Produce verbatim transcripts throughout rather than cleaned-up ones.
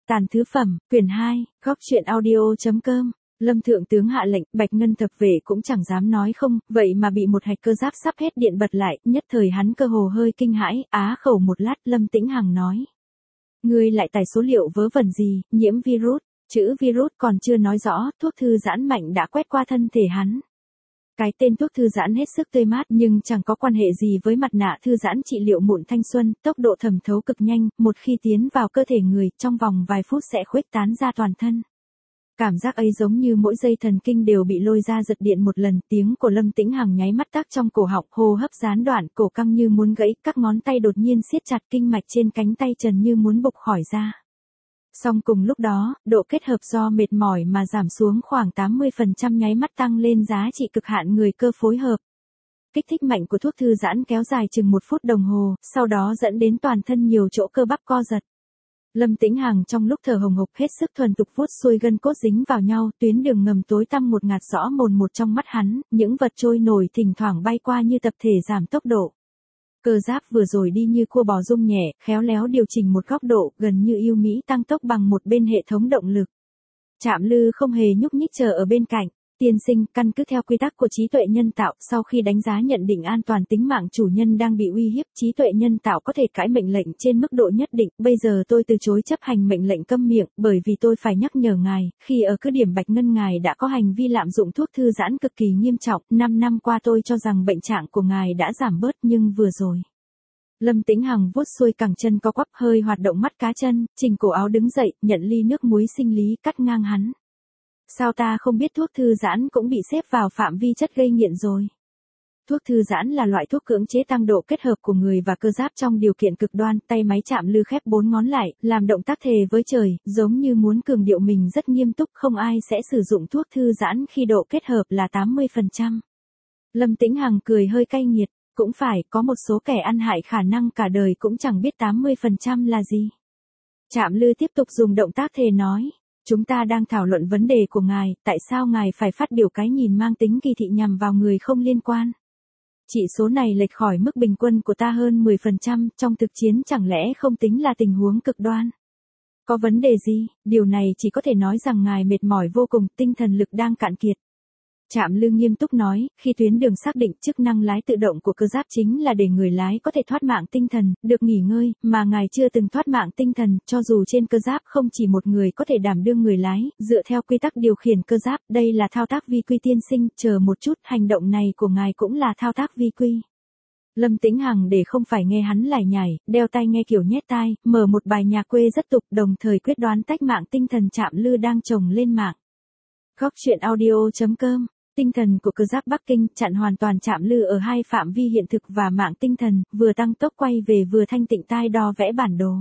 Tàn thứ phẩm, quyển hai, góc truyện audio.com. Lâm thượng tướng hạ lệnh, Bạch Ngân thập vệ cũng chẳng dám nói không, vậy mà bị một hạch cơ giáp sắp hết điện bật lại, nhất thời hắn cơ hồ hơi kinh hãi, á khẩu một lát, Lâm Tĩnh Hằng nói. Ngươi lại tải số liệu vớ vẩn gì, nhiễm virus, chữ virus còn chưa nói rõ, thuốc thư giãn mạnh đã quét qua thân thể hắn. Cái tên thuốc thư giãn hết sức tươi mát nhưng chẳng có quan hệ gì với mặt nạ thư giãn trị liệu mụn thanh xuân, tốc độ thẩm thấu cực nhanh, một khi tiến vào cơ thể người, trong vòng vài phút sẽ khuếch tán ra toàn thân. Cảm giác ấy giống như mỗi dây thần kinh đều bị lôi ra giật điện một lần, tiếng của Lâm Tĩnh Hằng nháy mắt tắc trong cổ họng, hô hấp gián đoạn, cổ căng như muốn gãy, các ngón tay đột nhiên siết chặt, kinh mạch trên cánh tay trần như muốn bục khỏi ra. Song cùng lúc đó, độ kết hợp do mệt mỏi mà giảm xuống khoảng tám mươi phần trăm nháy mắt tăng lên giá trị cực hạn người cơ phối hợp. Kích thích mạnh của thuốc thư giãn kéo dài chừng một phút đồng hồ, sau đó dẫn đến toàn thân nhiều chỗ cơ bắp co giật. Lâm Tĩnh Hằng trong lúc thở hồng hộc hết sức thuần thục vuốt xuôi gân cốt dính vào nhau, tuyến đường ngầm tối tăm một ngạt rõ mồn một trong mắt hắn, những vật trôi nổi thỉnh thoảng bay qua như tập thể giảm tốc độ. Cơ giáp vừa rồi đi như cua bò rung nhẹ, khéo léo điều chỉnh một góc độ, gần như yêu mỹ tăng tốc bằng một bên hệ thống động lực. Trạm Lư không hề nhúc nhích chờ ở bên cạnh. Tiên sinh, căn cứ theo quy tắc của trí tuệ nhân tạo, sau khi đánh giá nhận định an toàn tính mạng chủ nhân đang bị uy hiếp, trí tuệ nhân tạo có thể cãi mệnh lệnh trên mức độ nhất định. Bây giờ tôi từ chối chấp hành mệnh lệnh câm miệng, bởi vì tôi phải nhắc nhở ngài, khi ở cứ điểm Bạch Ngân ngài đã có hành vi lạm dụng thuốc thư giãn cực kỳ nghiêm trọng. Năm năm qua tôi cho rằng bệnh trạng của ngài đã giảm bớt, nhưng vừa rồi. Lâm Tĩnh Hằng vuốt xuôi cẳng chân có quắp, hơi hoạt động mắt cá chân, chỉnh cổ áo đứng dậy, nhận ly nước muối sinh lý cắt ngang hắn. Sao ta không biết thuốc thư giãn cũng bị xếp vào phạm vi chất gây nghiện rồi. Thuốc thư giãn là loại thuốc cưỡng chế tăng độ kết hợp của người và cơ giáp trong điều kiện cực đoan, tay máy Trạm Lư khép bốn ngón lại, làm động tác thề với trời, giống như muốn cường điệu mình rất nghiêm túc, không ai sẽ sử dụng thuốc thư giãn khi độ kết hợp là tám mươi phần trăm. Lâm Tĩnh Hằng cười hơi cay nghiệt, cũng phải, có một số kẻ ăn hại khả năng cả đời cũng chẳng biết tám mươi phần trăm là gì. Trạm Lư tiếp tục dùng động tác thề nói. Chúng ta đang thảo luận vấn đề của ngài, tại sao ngài phải phát biểu cái nhìn mang tính kỳ thị nhằm vào người không liên quan? Chỉ số này lệch khỏi mức bình quân của ta hơn mười phần trăm, trong thực chiến chẳng lẽ không tính là tình huống cực đoan? Có vấn đề gì? Điều này chỉ có thể nói rằng ngài mệt mỏi vô cùng, tinh thần lực đang cạn kiệt. Trạm Lư nghiêm túc nói, khi tuyến đường xác định chức năng lái tự động của cơ giáp chính là để người lái có thể thoát mạng tinh thần, được nghỉ ngơi, mà ngài chưa từng thoát mạng tinh thần, cho dù trên cơ giáp không chỉ một người có thể đảm đương người lái, dựa theo quy tắc điều khiển cơ giáp, đây là thao tác vi quy tiên sinh, chờ một chút, hành động này của ngài cũng là thao tác vi quy. Lâm Tĩnh Hằng để không phải nghe hắn lải nhải, đeo tai nghe kiểu nhét tai, mở một bài nhạc quê rất tục, đồng thời quyết đoán tách mạng tinh thần Trạm Lư đang trồng lên mạng. Góc truyện audio.com. Tinh thần của cơ giáp Bắc Kinh chặn hoàn toàn Trạm Lư ở hai phạm vi hiện thực và mạng tinh thần, vừa tăng tốc quay về vừa thanh tịnh tai đo vẽ bản đồ.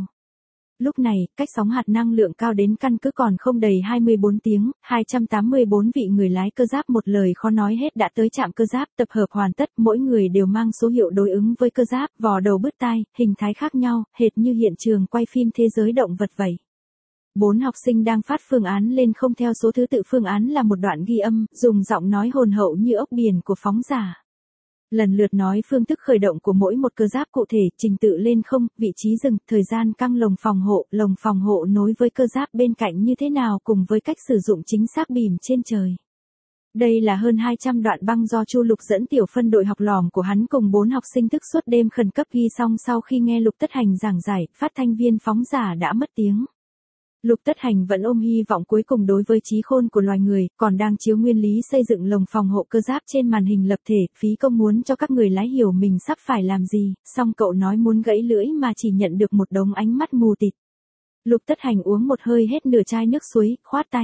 Lúc này, cách sóng hạt năng lượng cao đến căn cứ còn không đầy hai mươi bốn tiếng, hai trăm tám mươi bốn vị người lái cơ giáp một lời khó nói hết đã tới trạm cơ giáp, tập hợp hoàn tất, mỗi người đều mang số hiệu đối ứng với cơ giáp, vò đầu bứt tai, hình thái khác nhau, hệt như hiện trường quay phim thế giới động vật vậy. Bốn học sinh đang phát phương án lên không theo số thứ tự, phương án là một đoạn ghi âm, dùng giọng nói hồn hậu như ốc biển của phóng giả. Lần lượt nói phương thức khởi động của mỗi một cơ giáp cụ thể, trình tự lên không, vị trí dừng, thời gian căng lồng phòng hộ, lồng phòng hộ nối với cơ giáp bên cạnh như thế nào cùng với cách sử dụng chính xác bìm trên trời. Đây là hơn hai trăm đoạn băng do Chu Lục dẫn tiểu phân đội học lỏm của hắn cùng bốn học sinh thức suốt đêm khẩn cấp ghi xong. Sau khi nghe Lục Tất Hành giảng giải, phát thanh viên phóng giả đã mất tiếng. Lục Tất Hành vẫn ôm hy vọng cuối cùng đối với trí khôn của loài người, còn đang chiếu nguyên lý xây dựng lồng phòng hộ cơ giáp trên màn hình lập thể, phí công muốn cho các người lái hiểu mình sắp phải làm gì, song cậu nói muốn gãy lưỡi mà chỉ nhận được một đống ánh mắt mù tịt. Lục Tất Hành uống một hơi hết nửa chai nước suối, khoát tay.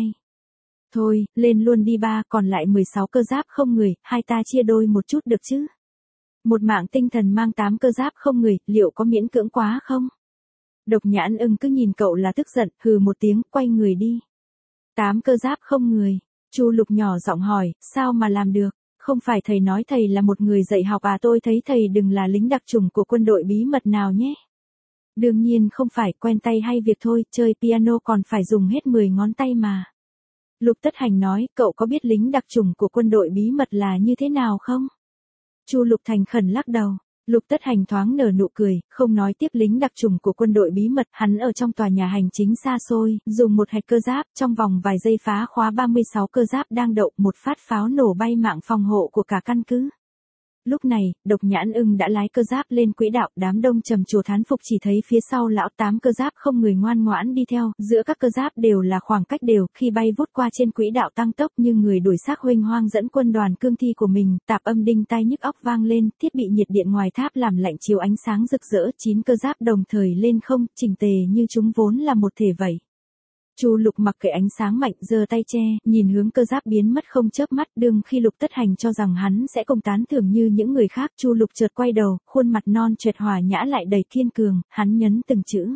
Thôi, lên luôn đi ba, còn lại mười sáu cơ giáp không người, hai ta chia đôi một chút được chứ? Một mạng tinh thần mang tám cơ giáp không người, liệu có miễn cưỡng quá không? Độc Nhãn Ưng cứ nhìn cậu là tức giận, hừ một tiếng, quay người đi. Tám cơ giáp không người. Chu Lục nhỏ giọng hỏi, sao mà làm được? Không phải thầy nói thầy là một người dạy học à? Tôi thấy thầy đừng là lính đặc chủng của quân đội bí mật nào nhé. Đương nhiên không phải, quen tay hay việc thôi, chơi piano còn phải dùng hết mười ngón tay mà. Lục Tất Hành nói, cậu có biết lính đặc chủng của quân đội bí mật là như thế nào không? Chu Lục thành khẩn lắc đầu. Lục Tất Hành thoáng nở nụ cười, không nói tiếp lính đặc chủng của quân đội bí mật, hắn ở trong tòa nhà hành chính xa xôi, dùng một hạch cơ giáp, trong vòng vài giây phá khóa ba mươi sáu cơ giáp đang đậu, một phát pháo nổ bay mạng phòng hộ của cả căn cứ. Lúc này, Độc Nhãn Ưng đã lái cơ giáp lên quỹ đạo, đám đông trầm trồ thán phục chỉ thấy phía sau lão tám cơ giáp không người ngoan ngoãn đi theo, giữa các cơ giáp đều là khoảng cách đều, khi bay vút qua trên quỹ đạo tăng tốc như người đuổi xác huênh hoang dẫn quân đoàn cương thi của mình, tạp âm đinh tai nhức óc vang lên, thiết bị nhiệt điện ngoài tháp làm lạnh chiếu ánh sáng rực rỡ, chín cơ giáp đồng thời lên không, chỉnh tề như chúng vốn là một thể vậy. Chu Lục mặc kệ ánh sáng mạnh, giơ tay che, nhìn hướng cơ giáp biến mất không chớp mắt, đương khi Lục Tất Hành cho rằng hắn sẽ công tán thưởng như những người khác, Chu Lục chợt quay đầu, khuôn mặt non choẹt hòa nhã lại đầy kiên cường, hắn nhấn từng chữ.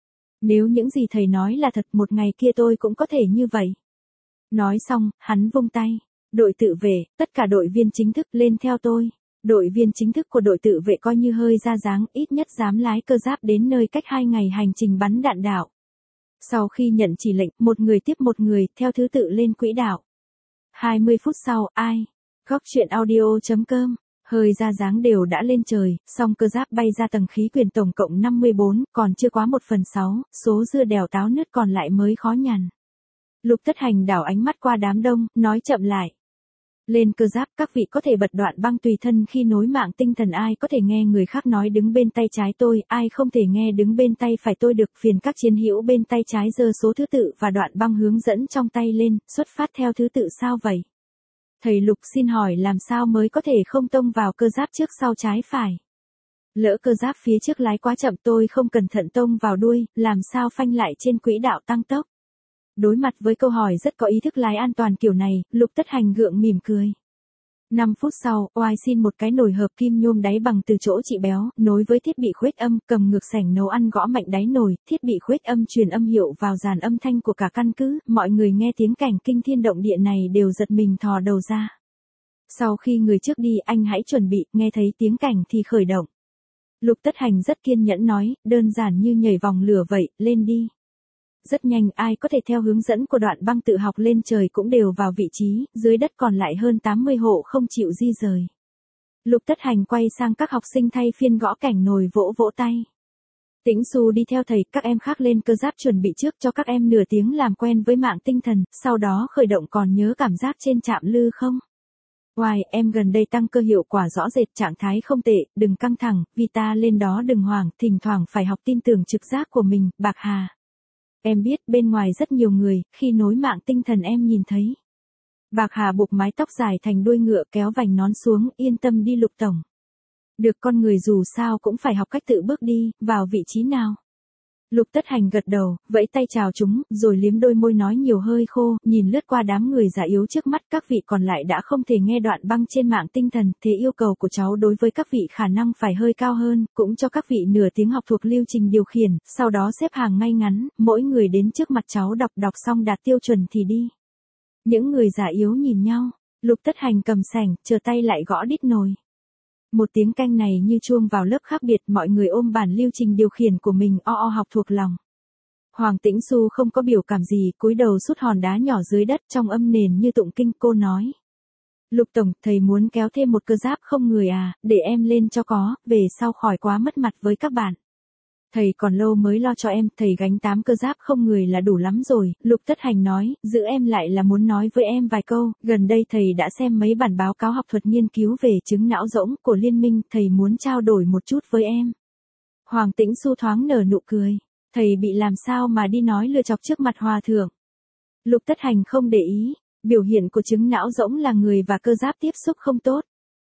Nếu những gì thầy nói là thật, một ngày kia tôi cũng có thể như vậy. Nói xong, hắn vung tay. Đội tự vệ, tất cả đội viên chính thức lên theo tôi. Đội viên chính thức của đội tự vệ coi như hơi ra dáng, ít nhất dám lái cơ giáp đến nơi cách hai ngày hành trình bắn đạn đạo. Sau khi nhận chỉ lệnh, một người tiếp một người, theo thứ tự lên quỹ đạo. hai mươi phút sau, ai? Góc chuyện audio chấm com. Hơi ra dáng đều đã lên trời, song cơ giáp bay ra tầng khí quyển tổng cộng năm mươi bốn, còn chưa quá một phần sáu, số dưa đèo táo nứt còn lại mới khó nhằn. Lục Tất Hành đảo ánh mắt qua đám đông, nói chậm lại. Lên cơ giáp, các vị có thể bật đoạn băng tùy thân khi nối mạng tinh thần, ai có thể nghe người khác nói đứng bên tay trái tôi, ai không thể nghe đứng bên tay phải tôi được, phiền các chiến hữu bên tay trái giơ số thứ tự và đoạn băng hướng dẫn trong tay lên, xuất phát theo thứ tự sao vậy? Thầy Lục xin hỏi làm sao mới có thể không tông vào cơ giáp trước sau trái phải? Lỡ cơ giáp phía trước lái quá chậm tôi không cẩn thận tông vào đuôi, làm sao phanh lại trên quỹ đạo tăng tốc? Đối mặt với câu hỏi rất có ý thức lái an toàn kiểu này, Lục Tất Hành gượng mỉm cười. năm phút sau, oai xin một cái nồi hợp kim nhôm đáy bằng từ chỗ chị béo, nối với thiết bị khuếch âm, cầm ngược sảnh nấu ăn gõ mạnh đáy nồi, thiết bị khuếch âm truyền âm hiệu vào dàn âm thanh của cả căn cứ, mọi người nghe tiếng cảnh kinh thiên động địa này đều giật mình thò đầu ra. Sau khi người trước đi, anh hãy chuẩn bị, nghe thấy tiếng cảnh thì khởi động. Lục Tất Hành rất kiên nhẫn nói, đơn giản như nhảy vòng lửa vậy, lên đi. Rất nhanh, ai có thể theo hướng dẫn của đoạn băng tự học lên trời cũng đều vào vị trí, dưới đất còn lại hơn tám mươi hộ không chịu di rời. Lục Tất Hành quay sang các học sinh thay phiên gõ cảnh nồi vỗ vỗ tay. Tĩnh Xu đi theo thầy, các em khác lên cơ giáp chuẩn bị trước cho các em nửa tiếng làm quen với mạng tinh thần, sau đó khởi động, còn nhớ cảm giác trên trạm lư không? Oai, em gần đây tăng cơ hiệu quả rõ rệt, trạng thái không tệ, đừng căng thẳng, Vita lên đó đừng hoảng, thỉnh thoảng phải học tin tưởng trực giác của mình, Bạc Hà. Em biết bên ngoài rất nhiều người, khi nối mạng tinh thần em nhìn thấy. Bạc Hà buộc mái tóc dài thành đuôi ngựa kéo vành nón xuống, yên tâm đi Lục Tổng. Được, con người dù sao cũng phải học cách tự bước đi, vào vị trí nào. Lục Tất Hành gật đầu, vẫy tay chào chúng, rồi liếm đôi môi nói nhiều hơi khô, nhìn lướt qua đám người già yếu trước mắt, các vị còn lại đã không thể nghe đoạn băng trên mạng tinh thần, thế yêu cầu của cháu đối với các vị khả năng phải hơi cao hơn, cũng cho các vị nửa tiếng học thuộc lưu trình điều khiển, sau đó xếp hàng ngay ngắn, mỗi người đến trước mặt cháu đọc đọc xong đạt tiêu chuẩn thì đi. Những người già yếu nhìn nhau, Lục Tất Hành cầm sảnh, chờ tay lại gõ đít nồi. Một tiếng canh này như chuông vào lớp khác biệt, mọi người ôm bản lưu trình điều khiển của mình o o học thuộc lòng. Hoàng Tĩnh Xu không có biểu cảm gì, cúi đầu sút hòn đá nhỏ dưới đất trong âm nền như tụng kinh, cô nói. Lục Tổng, thầy muốn kéo thêm một cơ giáp không người à, để em lên cho có, về sau khỏi quá mất mặt với các bạn. Thầy còn lâu mới lo cho em, thầy gánh tám cơ giáp không người là đủ lắm rồi, Lục Tất Hành nói, giữ em lại là muốn nói với em vài câu, gần đây thầy đã xem mấy bản báo cáo học thuật nghiên cứu về chứng não rỗng của liên minh, thầy muốn trao đổi một chút với em. Hoàng Tĩnh Xu thoáng nở nụ cười, thầy bị làm sao mà đi nói lừa chọc trước mặt hòa thượng. Lục Tất Hành không để ý, biểu hiện của chứng não rỗng là người và cơ giáp tiếp xúc không tốt.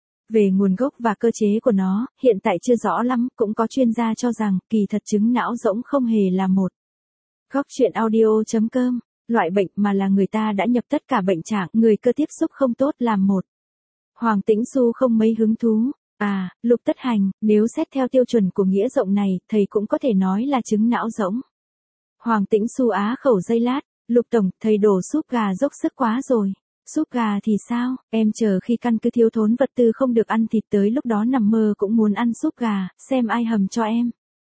Về nguồn gốc và cơ chế của nó, hiện tại chưa rõ lắm, cũng có chuyên gia cho rằng, kỳ thật chứng não rỗng không hề là một. Góc chuyện audio chấm com, loại bệnh mà là người ta đã nhập tất cả bệnh trạng, người cơ tiếp xúc không tốt làm một. Hoàng Tĩnh Xu không mấy hứng thú. À, Lục Tất Hành, nếu xét theo tiêu chuẩn của nghĩa rộng này, thầy cũng có thể nói là chứng não rỗng. Hoàng Tĩnh Xu á khẩu giây lát, Lục Tổng, thầy đổ súp gà dốc sức quá rồi. Súp gà thì sao, em chờ khi căn cứ thiếu thốn vật tư không được ăn thịt tới lúc đó nằm mơ cũng muốn ăn súp gà, xem ai hầm cho em.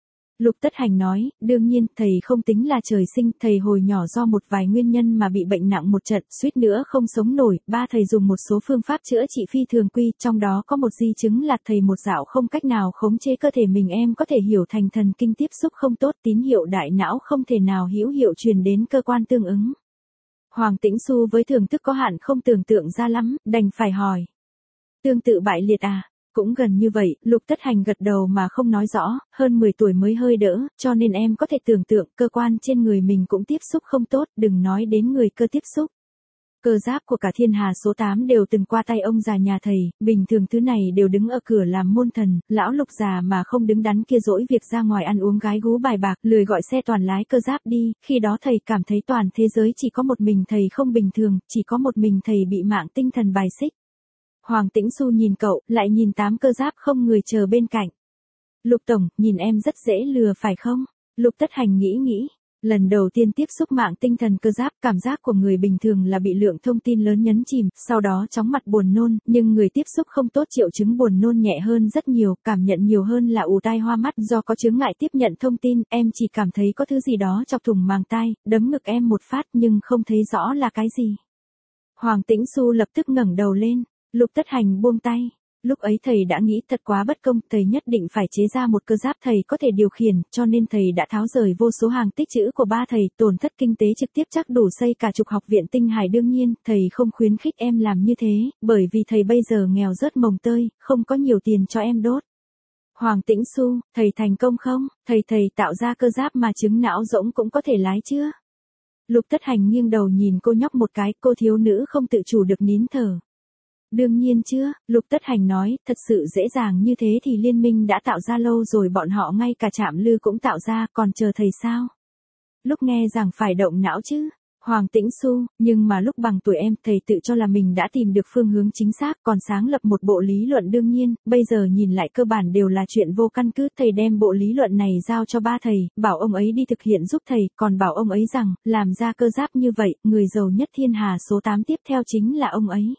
Lục Tất Hành nói, đương nhiên, thầy không tính là trời sinh, thầy hồi nhỏ do một vài nguyên nhân mà bị bệnh nặng một trận, suýt nữa không sống nổi, ba thầy dùng một số phương pháp chữa trị phi thường quy, trong đó có một di chứng là thầy một dạo không cách nào khống chế cơ thể mình, em có thể hiểu thành thần kinh tiếp xúc không tốt, tín hiệu đại não không thể nào hữu hiệu truyền đến cơ quan tương ứng. Hoàng Tĩnh Xu với thưởng thức có hạn không tưởng tượng ra lắm, đành phải hỏi. Tương tự bại liệt à? Cũng gần như vậy, Lục Tất Hành gật đầu mà không nói rõ, hơn mười tuổi mới hơi đỡ, cho nên em có thể tưởng tượng cơ quan trên người mình cũng tiếp xúc không tốt, đừng nói đến người cơ tiếp xúc. Cơ giáp của cả thiên hà số tám đều từng qua tay ông già nhà thầy, bình thường thứ này đều đứng ở cửa làm môn thần, lão Lục già mà không đứng đắn kia dỗi việc ra ngoài ăn uống gái gú bài bạc, lười gọi xe toàn lái cơ giáp đi, khi đó thầy cảm thấy toàn thế giới chỉ có một mình thầy không bình thường, chỉ có một mình thầy bị mạng tinh thần bài xích. Hoàng Tĩnh Xu nhìn cậu, lại nhìn tám cơ giáp không người chờ bên cạnh. Lục Tổng, nhìn em rất dễ lừa phải không? Lục Tất Hành nghĩ nghĩ. Lần đầu tiên tiếp xúc mạng tinh thần cơ giáp, cảm giác của người bình thường là bị lượng thông tin lớn nhấn chìm, sau đó chóng mặt buồn nôn, nhưng người tiếp xúc không tốt triệu chứng buồn nôn nhẹ hơn rất nhiều, cảm nhận nhiều hơn là ù tai hoa mắt do có chướng ngại tiếp nhận thông tin, em chỉ cảm thấy có thứ gì đó chọc thủng màng tai, đấm ngực em một phát nhưng không thấy rõ là cái gì. Hoàng Tĩnh Xu lập tức ngẩng đầu lên. Lục Tất Hành buông tay. Lúc ấy thầy đã nghĩ thật quá bất công, thầy nhất định phải chế ra một cơ giáp thầy có thể điều khiển, cho nên thầy đã tháo rời vô số hàng tích trữ của ba thầy, tổn thất kinh tế trực tiếp chắc đủ xây cả chục học viện tinh hải. Đương nhiên, thầy không khuyến khích em làm như thế, bởi vì thầy bây giờ nghèo rớt mồng tơi, không có nhiều tiền cho em đốt. Hoàng Tĩnh Xu, thầy thành công không? Thầy thầy tạo ra cơ giáp mà chứng não rỗng cũng có thể lái chưa? Lục Tất Hành nghiêng đầu nhìn cô nhóc một cái, cô thiếu nữ không tự chủ được nín thở. Đương nhiên chưa, Lục Tất Hành nói, thật sự dễ dàng như thế thì liên minh đã tạo ra lâu rồi, bọn họ ngay cả Trạm Lư cũng tạo ra, còn chờ thầy sao? Lúc nghe rằng phải động não chứ. Hoàng Tĩnh Xu, nhưng mà lúc bằng tuổi em, thầy tự cho là mình đã tìm được phương hướng chính xác, còn sáng lập một bộ lý luận, đương nhiên, bây giờ nhìn lại cơ bản đều là chuyện vô căn cứ, thầy đem bộ lý luận này giao cho ba thầy, bảo ông ấy đi thực hiện giúp thầy, còn bảo ông ấy rằng, làm ra cơ giáp như vậy, người giàu nhất thiên hà số tám tiếp theo chính là ông ấy.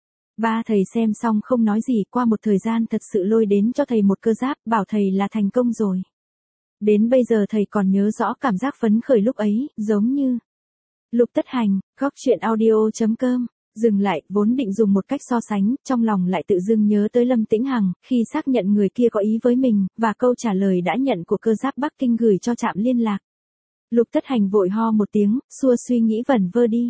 Ba thầy xem xong không nói gì, qua một thời gian thật sự lôi đến cho thầy một cơ giáp, bảo thầy là thành công rồi. Đến bây giờ thầy còn nhớ rõ cảm giác phấn khởi lúc ấy, giống như... Lục Tất Hành, góc chuyện audio chấm com, dừng lại, vốn định dùng một cách so sánh, trong lòng lại tự dưng nhớ tới Lâm Tĩnh Hằng, khi xác nhận người kia có ý với mình, và câu trả lời đã nhận của cơ giáp Bắc Kinh gửi cho trạm liên lạc. Lục Tất Hành vội ho một tiếng, xua suy nghĩ vẩn vơ đi.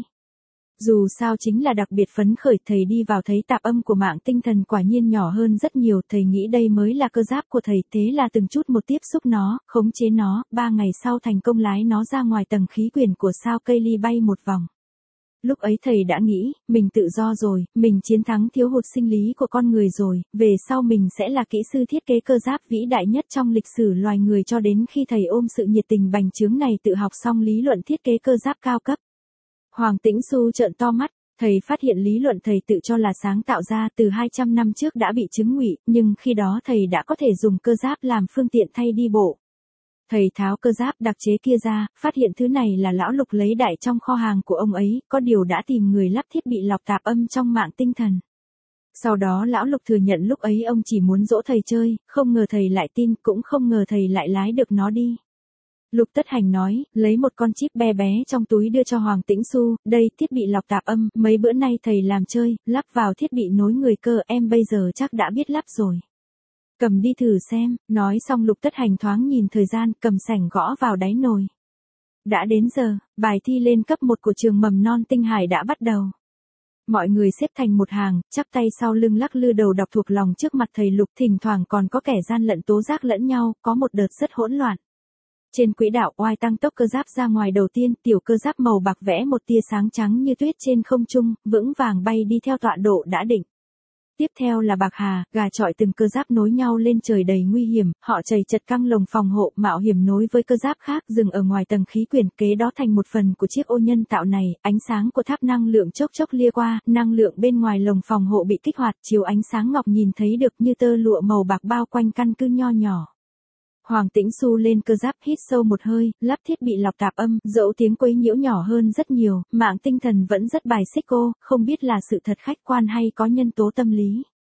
Dù sao chính là đặc biệt phấn khởi, thầy đi vào thấy tạp âm của mạng tinh thần quả nhiên nhỏ hơn rất nhiều, thầy nghĩ đây mới là cơ giáp của thầy, thế là từng chút một tiếp xúc nó, khống chế nó, ba ngày sau thành công lái nó ra ngoài tầng khí quyển của sao cây ly bay một vòng. Lúc ấy thầy đã nghĩ, mình tự do rồi, mình chiến thắng thiếu hụt sinh lý của con người rồi, về sau mình sẽ là kỹ sư thiết kế cơ giáp vĩ đại nhất trong lịch sử loài người, cho đến khi thầy ôm sự nhiệt tình bành trướng này tự học xong lý luận thiết kế cơ giáp cao cấp. Hoàng Tĩnh Xu trợn to mắt, thầy phát hiện lý luận thầy tự cho là sáng tạo ra từ hai trăm năm trước đã bị chứng ngụy, nhưng khi đó thầy đã có thể dùng cơ giáp làm phương tiện thay đi bộ. Thầy tháo cơ giáp đặc chế kia ra, phát hiện thứ này là lão Lục lấy đại trong kho hàng của ông ấy, có điều đã tìm người lắp thiết bị lọc tạp âm trong mạng tinh thần. Sau đó lão Lục thừa nhận lúc ấy ông chỉ muốn dỗ thầy chơi, không ngờ thầy lại tin, cũng không ngờ thầy lại lái được nó đi. Lục Tất Hành nói, lấy một con chip bé bé trong túi đưa cho Hoàng Tĩnh Xu, đây, thiết bị lọc tạp âm, mấy bữa nay thầy làm chơi, lắp vào thiết bị nối người cơ, em bây giờ chắc đã biết lắp rồi. Cầm đi thử xem, nói xong Lục Tất Hành thoáng nhìn thời gian, cầm sảnh gõ vào đáy nồi. Đã đến giờ, bài thi lên cấp một của trường mầm non Tinh Hải đã bắt đầu. Mọi người xếp thành một hàng, chắp tay sau lưng lắc lư đầu đọc thuộc lòng trước mặt thầy Lục, thỉnh thoảng còn có kẻ gian lận tố giác lẫn nhau, có một đợt rất hỗn loạn. Trên quỹ đạo oai tăng tốc cơ giáp ra ngoài đầu tiên, tiểu cơ giáp màu bạc vẽ một tia sáng trắng như tuyết trên không trung, vững vàng bay đi theo tọa độ đã định. Tiếp theo là bạc hà, gà chọi từng cơ giáp nối nhau lên trời đầy nguy hiểm, họ chầy chật căng lồng phòng hộ, mạo hiểm nối với cơ giáp khác dừng ở ngoài tầng khí quyển, kế đó thành một phần của chiếc ô nhân tạo này, ánh sáng của tháp năng lượng chốc chốc lia qua, năng lượng bên ngoài lồng phòng hộ bị kích hoạt, chiếu ánh sáng ngọc nhìn thấy được như tơ lụa màu bạc bao quanh căn cứ nho nhỏ. Hoàng Tĩnh Xu lên cơ giáp hít sâu một hơi, lắp thiết bị lọc tạp âm, dẫu tiếng quấy nhiễu nhỏ hơn rất nhiều, mạng tinh thần vẫn rất bài xích cô, không biết là sự thật khách quan hay có nhân tố tâm lý.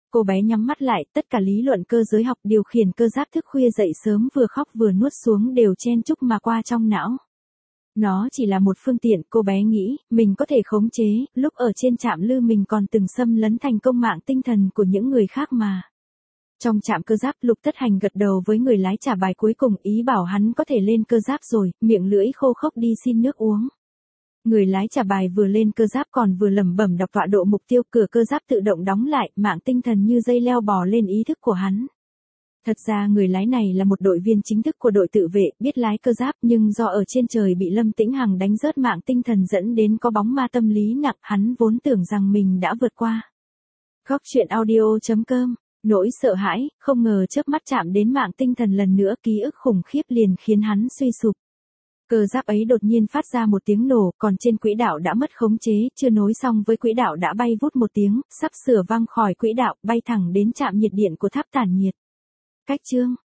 Cô bé nhắm mắt lại, tất cả lý luận cơ giới học điều khiển cơ giáp thức khuya dậy sớm vừa khóc vừa nuốt xuống đều chen chúc mà qua trong não. Nó chỉ là một phương tiện, cô bé nghĩ, mình có thể khống chế, lúc ở trên trạm lư mình còn từng xâm lấn thành công mạng tinh thần của những người khác mà. Trong trạm cơ giáp, Lục Tất Hành gật đầu với người lái trả bài cuối cùng, ý bảo hắn có thể lên cơ giáp rồi, miệng lưỡi khô khốc đi xin nước uống. Người lái trả bài vừa lên cơ giáp còn vừa lẩm bẩm đọc tọa độ mục tiêu, cửa cơ giáp tự động đóng lại, mạng tinh thần như dây leo bò lên ý thức của hắn. Thật ra người lái này là một đội viên chính thức của đội tự vệ, biết lái cơ giáp nhưng do ở trên trời bị Lâm Tĩnh Hằng đánh rớt mạng tinh thần dẫn đến có bóng ma tâm lý nặng, hắn vốn tưởng rằng mình đã vượt qua. Góc truyện audio chấm com. Nỗi sợ hãi, không ngờ chớp mắt chạm đến mạng tinh thần lần nữa, ký ức khủng khiếp liền khiến hắn suy sụp. Cơ giáp ấy đột nhiên phát ra một tiếng nổ, còn trên quỹ đạo đã mất khống chế, chưa nối xong với quỹ đạo đã bay vút một tiếng, sắp sửa văng khỏi quỹ đạo, bay thẳng đến trạm nhiệt điện của tháp tản nhiệt. Cách chương